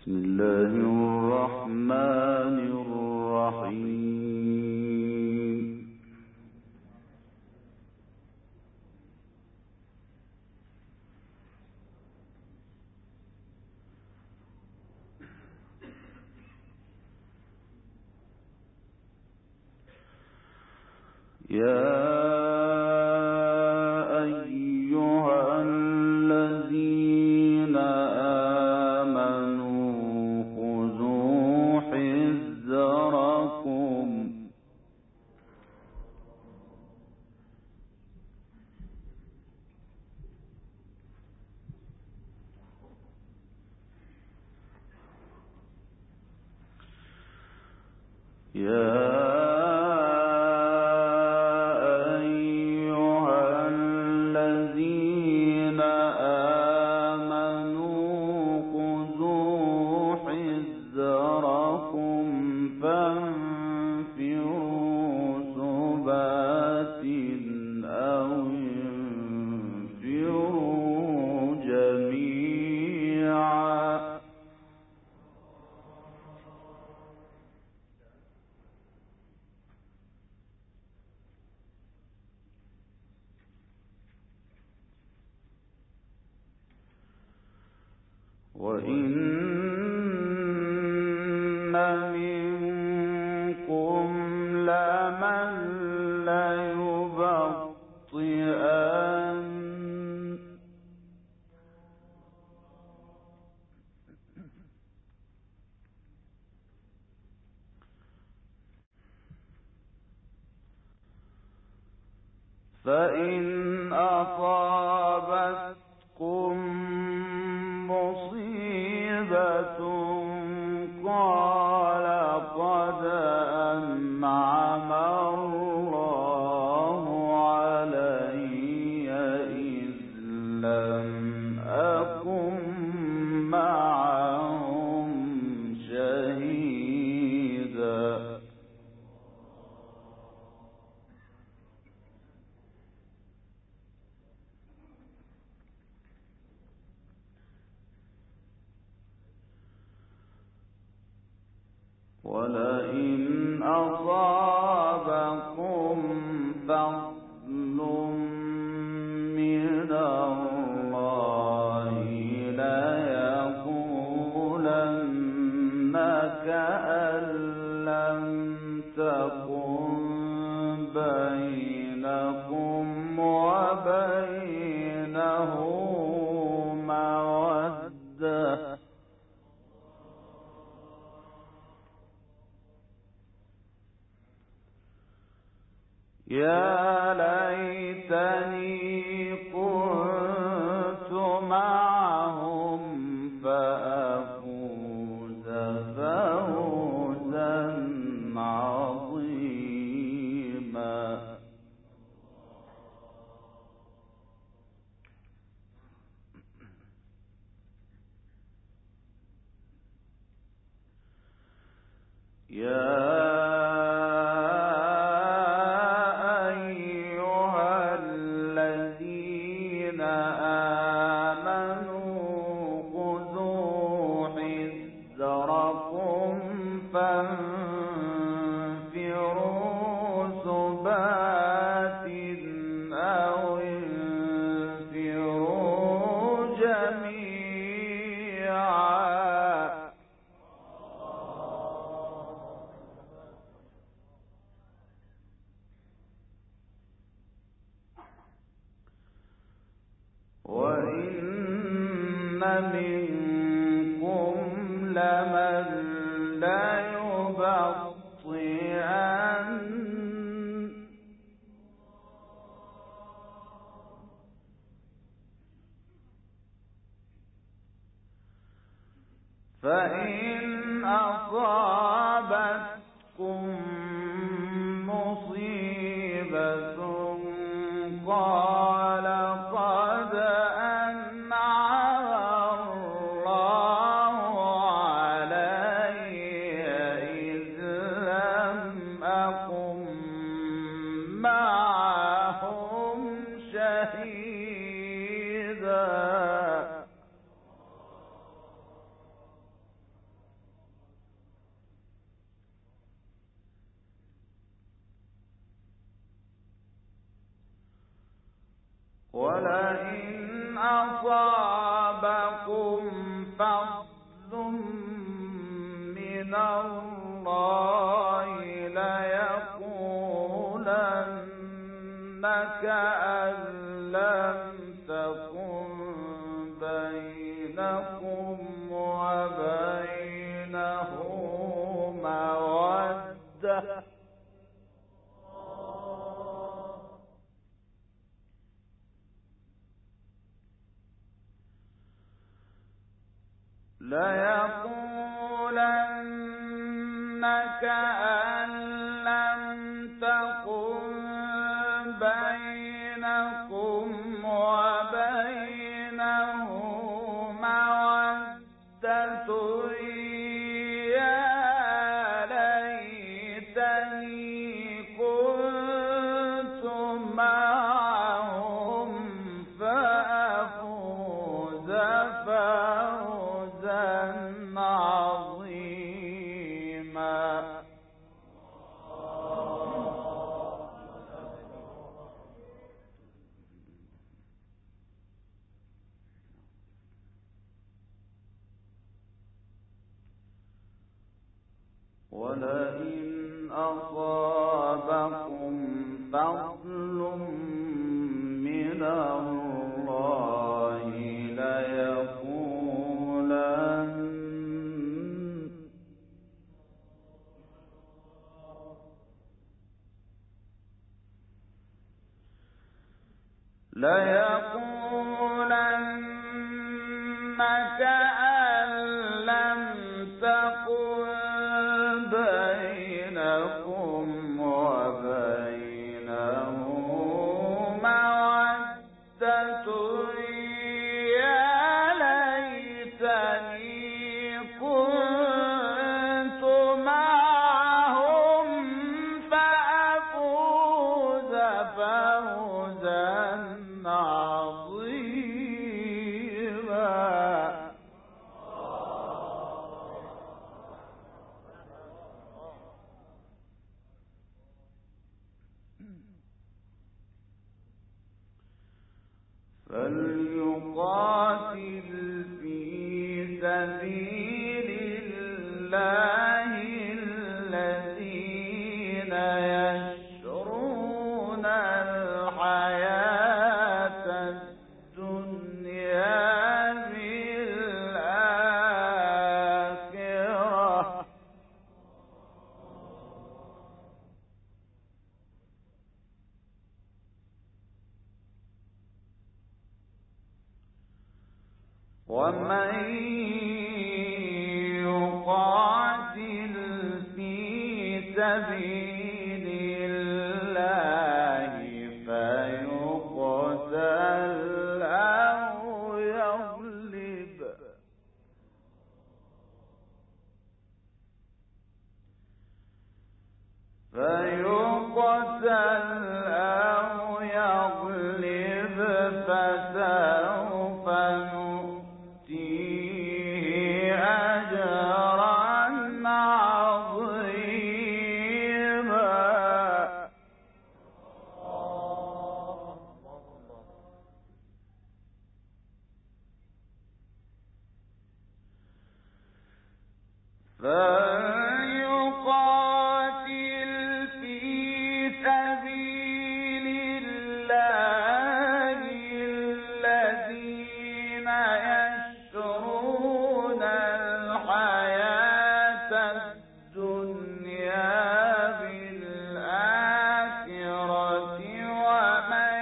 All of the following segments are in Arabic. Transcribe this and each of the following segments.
بسم الله الرحمن الرحيم. يا أيها الذين آمنوا خذوا حذركم وإن منكم لمن ليبطئن فإن أصابتكم مصيبة قال قد أنعم الله علي إذ لم أكن معهم شهيدا ولئن أصابكم فضل من الله ليقولن كأن لم تكن بينكم وبينه مودة يا ليتني كنت معهم فأفوز فوزا عظيما فانفروا ثبات أو انفروا جميعا وإن منكم لمن ليبطئن فإن أصابتكم مصيبة قال قد أنعم الله علي إذ لم أكن معهم شهيدا ولئن أصابكم فضل من الله ليقولن كأن لم تكن بينكم وبينه مودة ليقولن كأن لم تكن بينكم وبينه مودة يا ليتني كنت معهم فأفوز فوزا عظيما ولئن أصابكم فضل من الله ليقولن كأن لم تكن بينكم وبينه مودة يا ليتني كنت معهم فأفوز فوزا عظيما فليقاتل في سبيل الله الذين يشرون الحياة الدنيا بالآخرة ومن يقاتل في سبيل الله فيقتل أو يغلب فسوف نؤتيه أجرا عظيما فليقاتل في سبيل الله الذين يشرون الحياة الدنيا بالآخرة ومن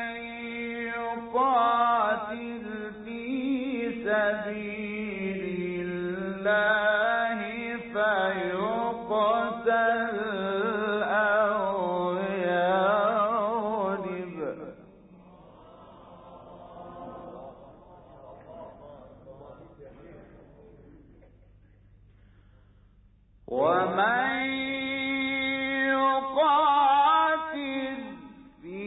يقاتل في سبيل الله فيقتل أو يغلب ومن يقاتل في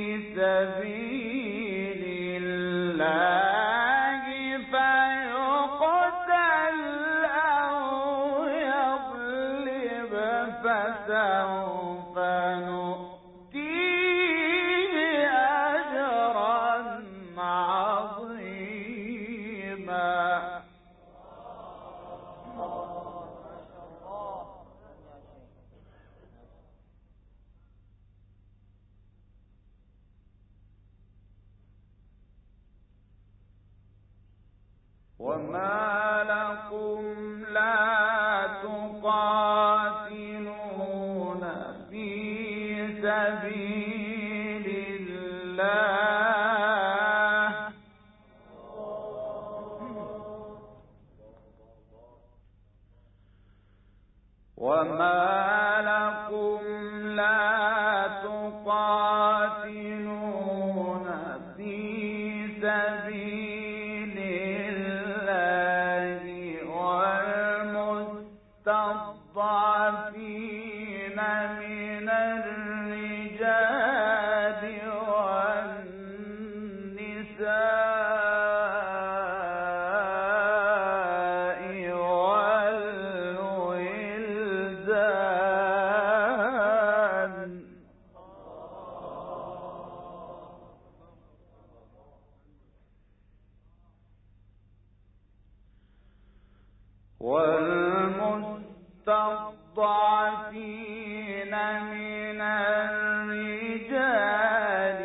سبيل الله فيقتل أو يغلب فسوف نؤتيه أجرا وما لكم لا تقاتلون في سبيل الله وما لكم لا تقاتلون في سبيل الله والمستضعفين من الرجال والنساء والمستضعفين من الرجال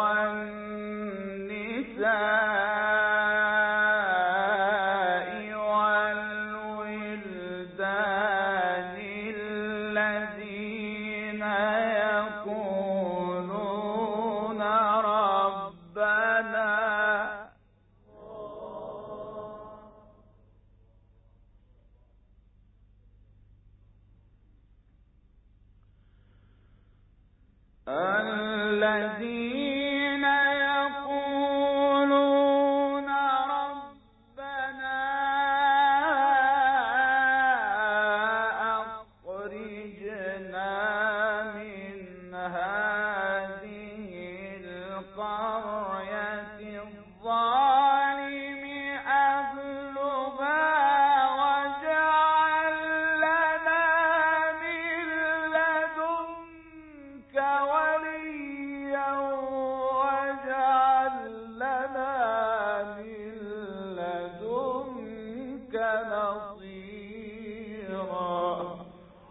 والنساء والولدان الذين يقولون ربنا الذين يقولون ربنا أخرجنا من هذه القرية الظالم أهلها واجعل لنا من لدنك وليا واجعل لنا من لدنك نصيرا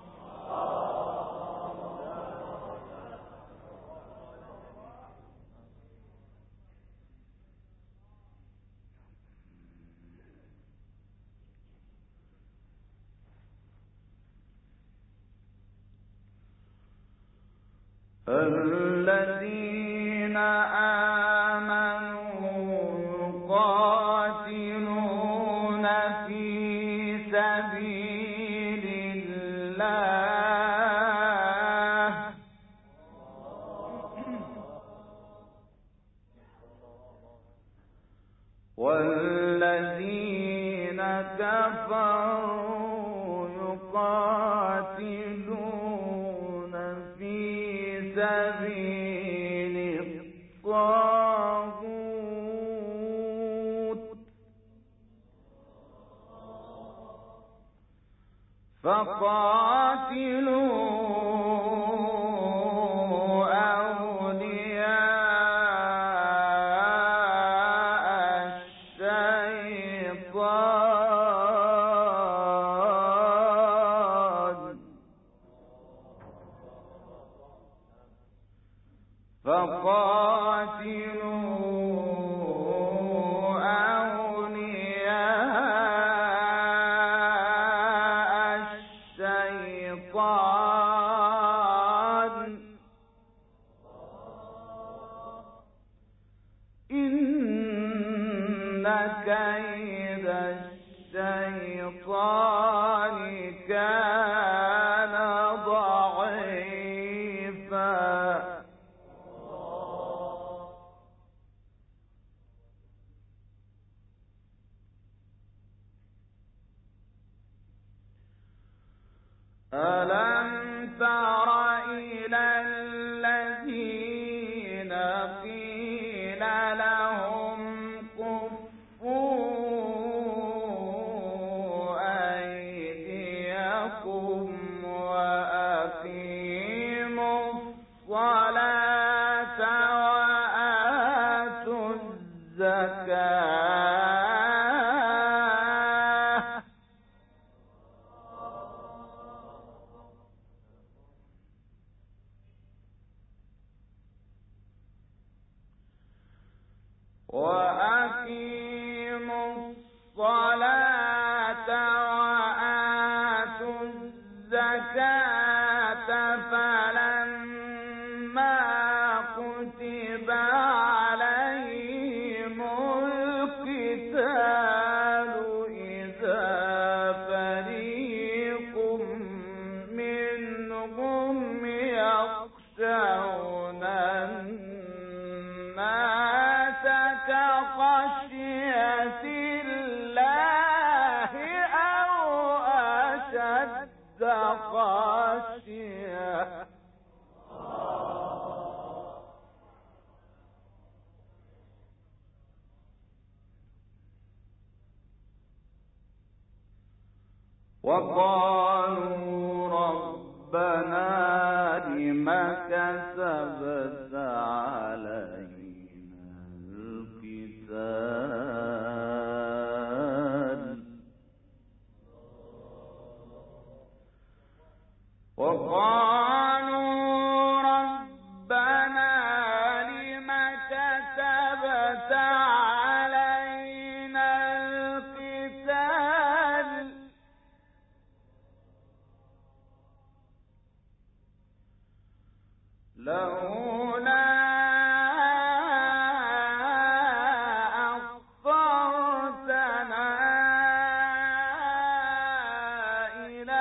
الذين آمنوا يقاتلون في سبيل الله والذين كفروا يقاتلون في سبيل الطاغوت فقاتلوا أولياء الشيطان إن كيد الشيطان كان ضعيفا ألم تر إلى الذين قيل لهم كفوا أيديكم وأقيموا الصلاة وآتوا الزكاة الزكاة فلما كتب عليهم القتال إذا فريق منهم يخشون الناس كخشية الله أو أشد خشية وقالوا ربنا لم كتبت علينا القتال وقالوا ربنا لم كتبت علينا القتال لولا أخرتنا إلى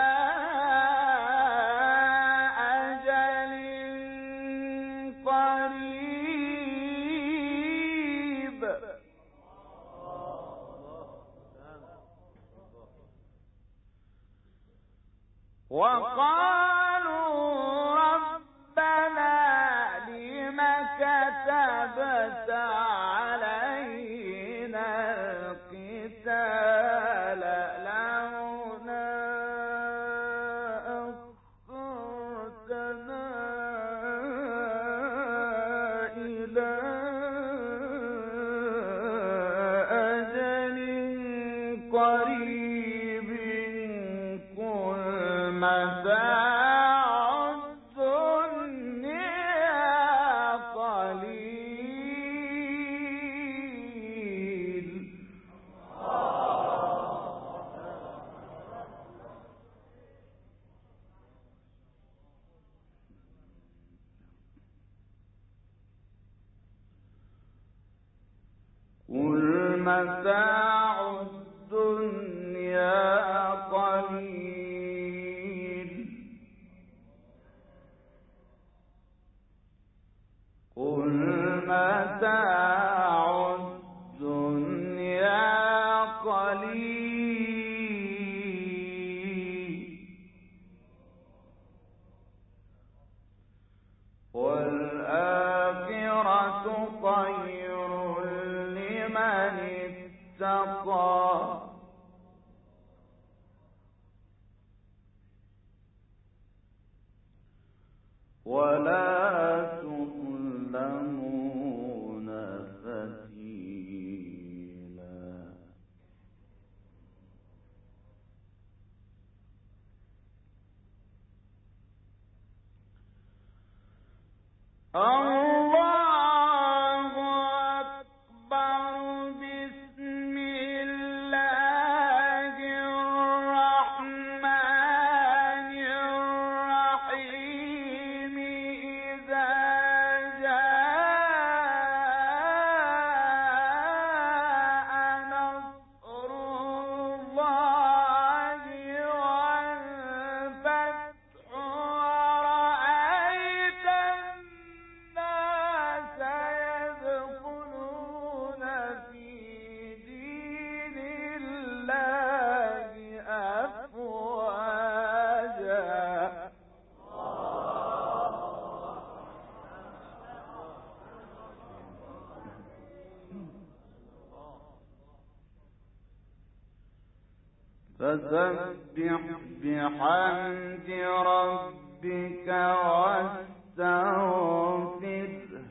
أجل قريب وقالوا ربنا لم كتبت علينا القتال لولا أخرتنا إلى أجل قريب قل متاع الدنيا قليل قل متاع الدنيا قليل قل متاع الدنيا قليل والآخرة خير لمن اتقى ولا تظلمون فتيلا الله أكبر بسم الله الرحمن الرحيم إذا جاء نصر الله والفتح ورأيت الناس يدخلون في دين الله أفواجا فسبح بحمد ربك واستغفره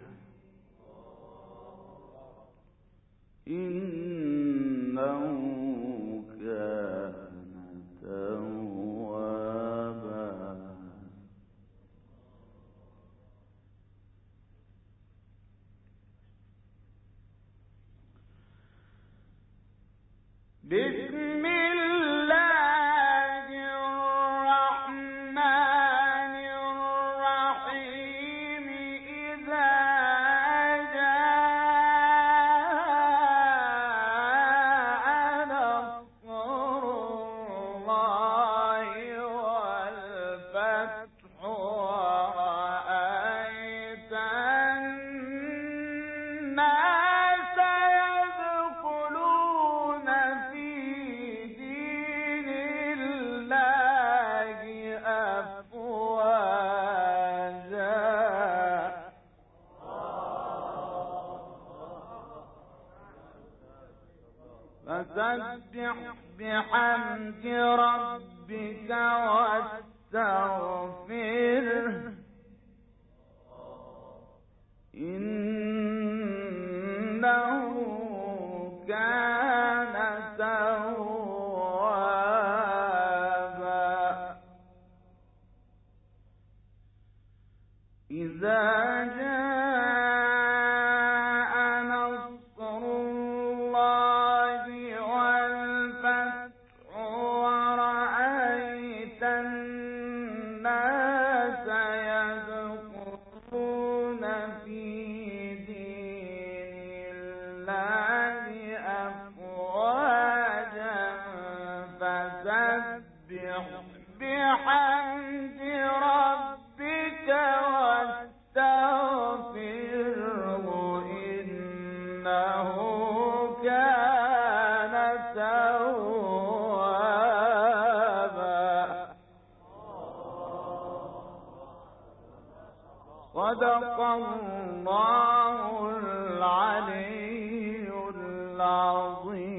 إنه كان توابا بسم الله الرحمن فسبح بحمد ربك واستغفره إنه كان توابا إذا جاء نصر الله والفتح ورأيت الناس يدخلون في دين الله أفواجا فسبح بحمد ربك واستغفره إنه كان توابا صدق الله العلي العظيم.